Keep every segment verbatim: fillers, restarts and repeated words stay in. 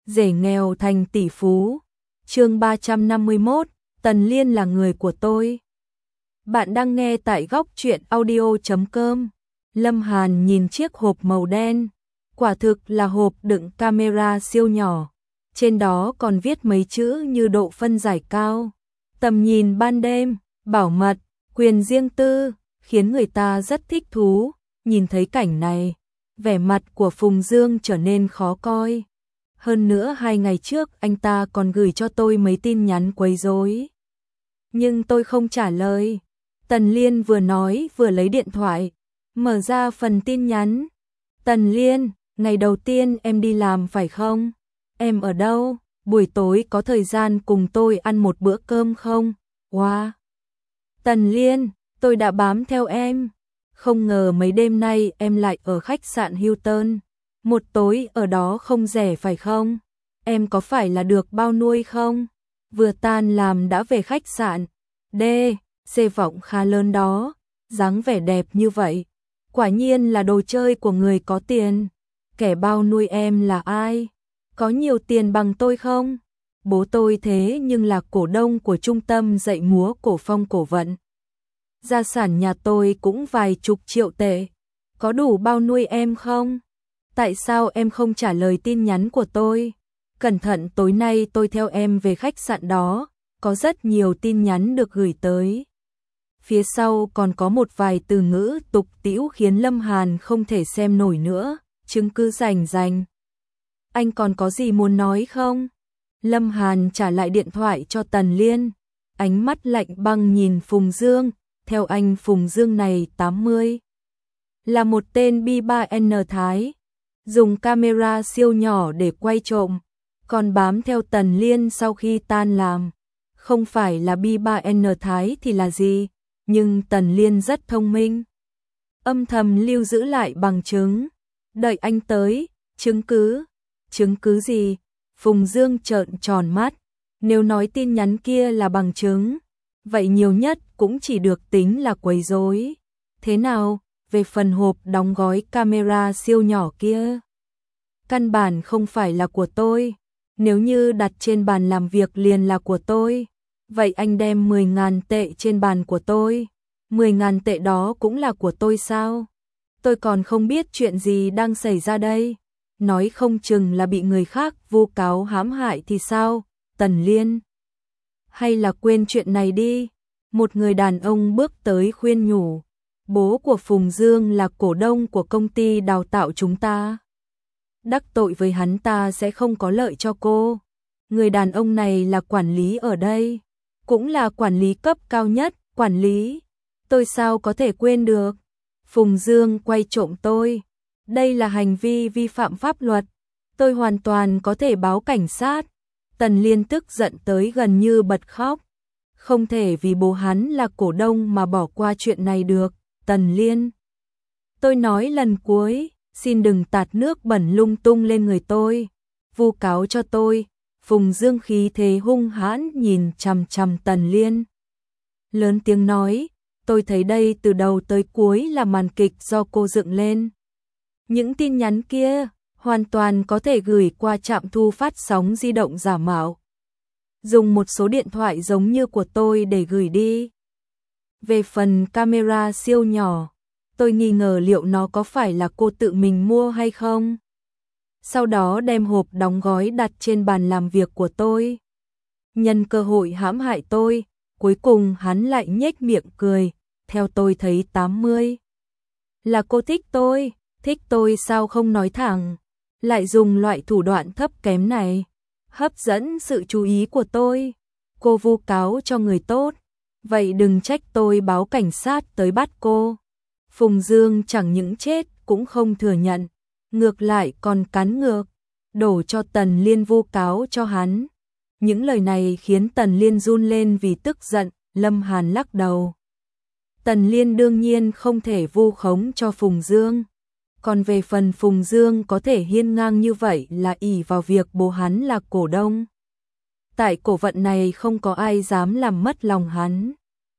rể nghèo thành tỷ phú. Chương ba trăm năm mươi mốt, Tần Liên là người của tôi. Bạn đang nghe tại góc truyện audio chấm com. Lâm Hàn nhìn chiếc hộp màu đen, quả thực là hộp đựng camera siêu nhỏ. Trên đó còn viết mấy chữ như độ phân giải cao, tầm nhìn ban đêm, bảo mật, quyền riêng tư, khiến người ta rất thích thú. Nhìn thấy cảnh này, vẻ mặt của Phùng Dương trở nên khó coi. Hơn nữa hai ngày trước anh ta còn gửi cho tôi mấy tin nhắn quấy rối. Nhưng tôi không trả lời. Tần Liên vừa nói vừa lấy điện thoại, mở ra phần tin nhắn. Tần Liên, ngày đầu tiên em đi làm phải không? Em ở đâu? Buổi tối có thời gian cùng tôi ăn một bữa cơm không? Wow! Tần Liên, tôi đã bám theo em. Không ngờ mấy đêm nay em lại ở khách sạn Hilton. Một tối ở đó không rẻ phải không? Em có phải là được bao nuôi không? Vừa tan làm đã về khách sạn. D, xê vọng khá lớn đó. Dáng vẻ đẹp như vậy. Quả nhiên là đồ chơi của người có tiền. Kẻ bao nuôi em là ai? Có nhiều tiền bằng tôi không? Bố tôi thế nhưng là cổ đông của trung tâm dạy múa Cổ Phong Cổ Vận. Gia sản nhà tôi cũng vài chục triệu tệ. Có đủ bao nuôi em không? Tại sao em không trả lời tin nhắn của tôi? Cẩn thận, tối nay tôi theo em về khách sạn đó. Có rất nhiều tin nhắn được gửi tới. Phía sau còn có một vài từ ngữ tục tĩu khiến Lâm Hàn không thể xem nổi nữa. Chứng cứ rành rành. Anh còn có gì muốn nói không? Lâm Hàn trả lại điện thoại cho Tần Liên. Ánh mắt lạnh băng nhìn Phùng Dương. Theo anh, Phùng Dương này tám mươi. Là một tên B ba N Thái. Dùng camera siêu nhỏ để quay trộm. Còn bám theo Tần Liên sau khi tan làm. Không phải là B ba N Thái thì là gì? Nhưng Tần Liên rất thông minh. Âm thầm lưu giữ lại bằng chứng. Đợi anh tới. Chứng cứ? Chứng cứ gì? Phùng Dương trợn tròn mắt. Nếu nói tin nhắn kia là bằng chứng, vậy nhiều nhất cũng chỉ được tính là quấy rối. Thế nào, về phần hộp đóng gói camera siêu nhỏ kia? Căn bản không phải là của tôi. Nếu như đặt trên bàn làm việc liền là của tôi, vậy anh đem mười ngàn tệ trên bàn của tôi. mười ngàn tệ đó cũng là của tôi sao? Tôi còn không biết chuyện gì đang xảy ra đây. Nói không chừng là bị người khác vu cáo hãm hại thì sao? Tần Liên. Hay là quên chuyện này đi. Một người đàn ông bước tới khuyên nhủ. Bố của Phùng Dương là cổ đông của công ty đào tạo chúng ta. Đắc tội với hắn ta sẽ không có lợi cho cô. Người đàn ông này là quản lý ở đây. Cũng là quản lý cấp cao nhất. Quản lý. Tôi sao có thể quên được. Phùng Dương quay trộm tôi. Đây là hành vi vi phạm pháp luật. Tôi hoàn toàn có thể báo cảnh sát. Tần Liên tức giận tới gần như bật khóc. Không thể vì bố hắn là cổ đông mà bỏ qua chuyện này được. Tần Liên. Tôi nói lần cuối, xin đừng tạt nước bẩn lung tung lên người tôi. Vu cáo cho tôi. Phùng Dương khí thế hung hãn nhìn chằm chằm Tần Liên. Lớn tiếng nói, tôi thấy đây từ đầu tới cuối là màn kịch do cô dựng lên. Những tin nhắn kia hoàn toàn có thể gửi qua trạm thu phát sóng di động giả mạo. Dùng một số điện thoại giống như của tôi để gửi đi. Về phần camera siêu nhỏ, tôi nghi ngờ liệu nó có phải là cô tự mình mua hay không. Sau đó đem hộp đóng gói đặt trên bàn làm việc của tôi. Nhân cơ hội hãm hại tôi, cuối cùng hắn lại nhếch miệng cười. Theo tôi thấy tám mươi. Là cô thích tôi. Thích tôi sao không nói thẳng, lại dùng loại thủ đoạn thấp kém này, hấp dẫn sự chú ý của tôi. Cô vu cáo cho người tốt, vậy đừng trách tôi báo cảnh sát tới bắt cô. Phùng Dương chẳng những chết cũng không thừa nhận, ngược lại còn cắn ngược, đổ cho Tần Liên vu cáo cho hắn. Những lời này khiến Tần Liên run lên vì tức giận. Lâm Hàn lắc đầu. Tần Liên đương nhiên không thể vu khống cho Phùng Dương. Còn về phần Phùng Dương có thể hiên ngang như vậy là ỷ vào việc bố hắn là cổ đông. Tại cổ vận này không có ai dám làm mất lòng hắn.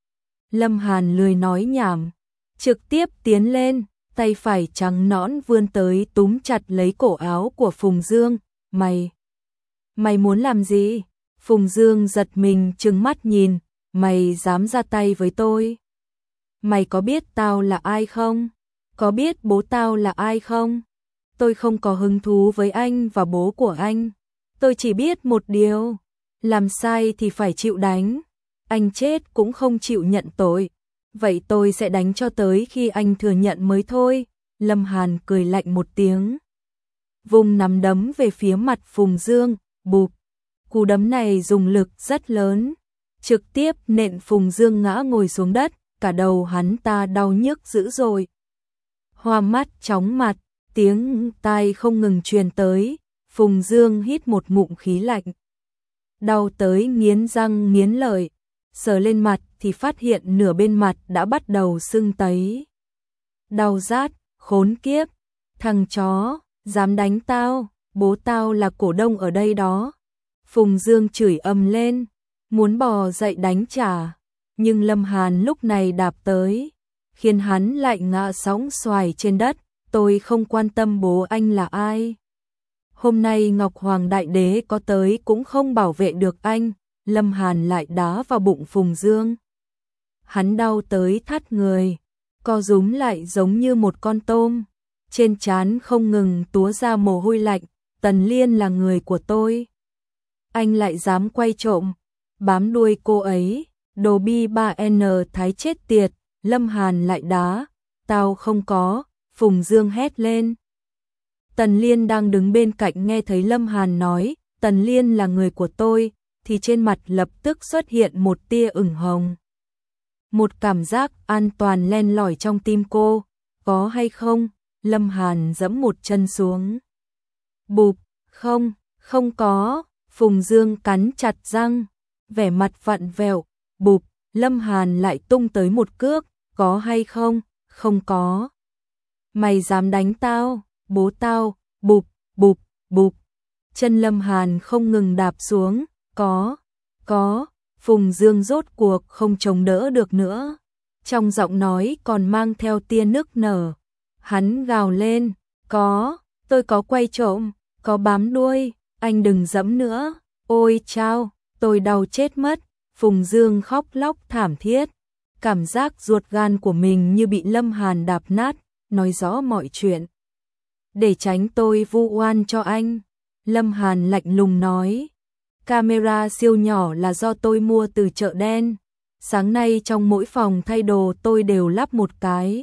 Lâm Hàn lười nói nhảm, trực tiếp tiến lên, tay phải trắng nõn vươn tới túm chặt lấy cổ áo của Phùng Dương. Mày, Mày muốn làm gì? Phùng Dương giật mình trừng mắt nhìn, mày dám ra tay với tôi? Mày có biết tao là ai không? Có biết bố tao là ai không? Tôi không có hứng thú với anh và bố của anh. Tôi chỉ biết một điều, làm sai thì phải chịu đánh. Anh chết cũng không chịu nhận tội. Vậy tôi sẽ đánh cho tới khi anh thừa nhận mới thôi. Lâm Hàn cười lạnh một tiếng, vùng nắm đấm về phía mặt Phùng Dương, bụp. Cú đấm này dùng lực rất lớn, trực tiếp nện Phùng Dương ngã ngồi xuống đất, cả đầu hắn ta đau nhức dữ dội. Hoa mắt chóng mặt, tiếng tai không ngừng truyền tới, Phùng Dương hít một ngụm khí lạnh. Đau tới nghiến răng nghiến lợi, sờ lên mặt thì phát hiện nửa bên mặt đã bắt đầu sưng tấy. Đau rát, khốn kiếp, thằng chó, dám đánh tao, bố tao là cổ đông ở đây đó. Phùng Dương chửi ầm lên, muốn bò dậy đánh trả, nhưng Lâm Hàn lúc này đạp tới, khiến hắn lại ngã sóng xoài trên đất. Tôi không quan tâm bố anh là ai. Hôm nay Ngọc Hoàng Đại Đế có tới cũng không bảo vệ được anh. Lâm Hàn lại đá vào bụng Phùng Dương. Hắn đau tới thắt người, co rúm lại giống như một con tôm, trên trán không ngừng túa ra mồ hôi lạnh. Tần Liên là người của tôi, anh lại dám quay trộm, bám đuôi cô ấy, đồ bi ba N thái chết tiệt. Lâm Hàn lại đá, tao không có, Phùng Dương hét lên. Tần Liên đang đứng bên cạnh nghe thấy Lâm Hàn nói, Tần Liên là người của tôi, thì trên mặt lập tức xuất hiện một tia ửng hồng. Một cảm giác an toàn len lỏi trong tim cô, có hay không? Lâm Hàn giẫm một chân xuống. Bụp, không, không có. Phùng Dương cắn chặt răng, vẻ mặt vặn vẹo. Bụp, Lâm Hàn lại tung tới một cước, có hay không? Không có. Mày dám đánh tao, bố tao. Bụp, bụp, bụp. Chân Lâm Hàn không ngừng đạp xuống. Có, có. Phùng Dương rốt cuộc không chống đỡ được nữa, trong giọng nói còn mang theo tia nức nở. Hắn gào lên, có, tôi có quay trộm, có bám đuôi, anh đừng giẫm nữa. Ôi chao, tôi đau chết mất. Phùng Dương khóc lóc thảm thiết, cảm giác ruột gan của mình như bị Lâm Hàn đạp nát, nói rõ mọi chuyện. Để tránh tôi vu oan cho anh, Lâm Hàn lạnh lùng nói. Camera siêu nhỏ là do tôi mua từ chợ đen. Sáng nay trong mỗi phòng thay đồ tôi đều lắp một cái.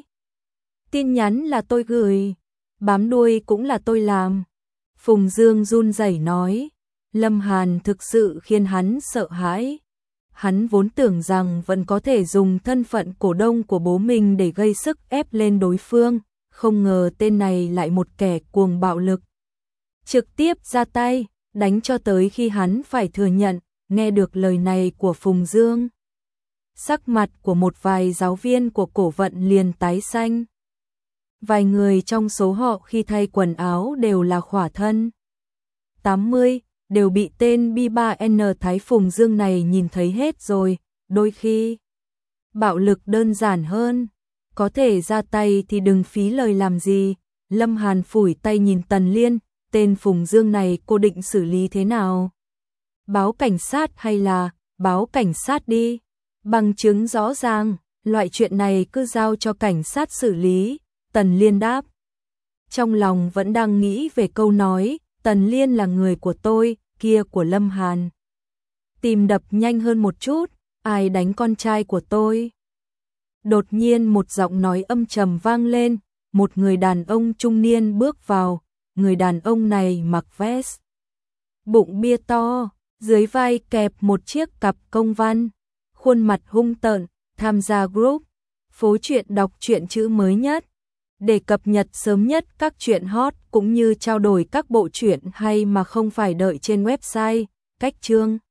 Tin nhắn là tôi gửi, bám đuôi cũng là tôi làm. Phùng Dương run rẩy nói. Lâm Hàn thực sự khiến hắn sợ hãi. Hắn vốn tưởng rằng vẫn có thể dùng thân phận cổ đông của bố mình để gây sức ép lên đối phương, không ngờ tên này lại một kẻ cuồng bạo lực. Trực tiếp ra tay, đánh cho tới khi hắn phải thừa nhận. Nghe được lời này của Phùng Dương, sắc mặt của một vài giáo viên của cổ vận liền tái xanh. Vài người trong số họ khi thay quần áo đều là khỏa thân tám mươi, đều bị tên B ba N Thái Phùng Dương này nhìn thấy hết rồi. Đôi khi bạo lực đơn giản hơn, có thể ra tay thì đừng phí lời làm gì. Lâm Hàn phủi tay nhìn Tần Liên, tên Phùng Dương này cô định xử lý thế nào? Báo cảnh sát hay là báo cảnh sát đi, bằng chứng rõ ràng, loại chuyện này cứ giao cho cảnh sát xử lý. Tần Liên đáp, trong lòng vẫn đang nghĩ về câu nói Tần Liên là người của tôi kia của Lâm Hàn. Tìm đập nhanh hơn một chút, ai đánh con trai của tôi? Đột nhiên một giọng nói âm trầm vang lên, một người đàn ông trung niên bước vào. Người đàn ông này mặc vest, bụng bia to, dưới vai kẹp một chiếc cặp công văn, khuôn mặt hung tợn, tham gia group Phố Truyện đọc truyện chữ mới nhất. Để cập nhật sớm nhất các truyện hot cũng như trao đổi các bộ truyện hay mà không phải đợi trên website Cách Chương.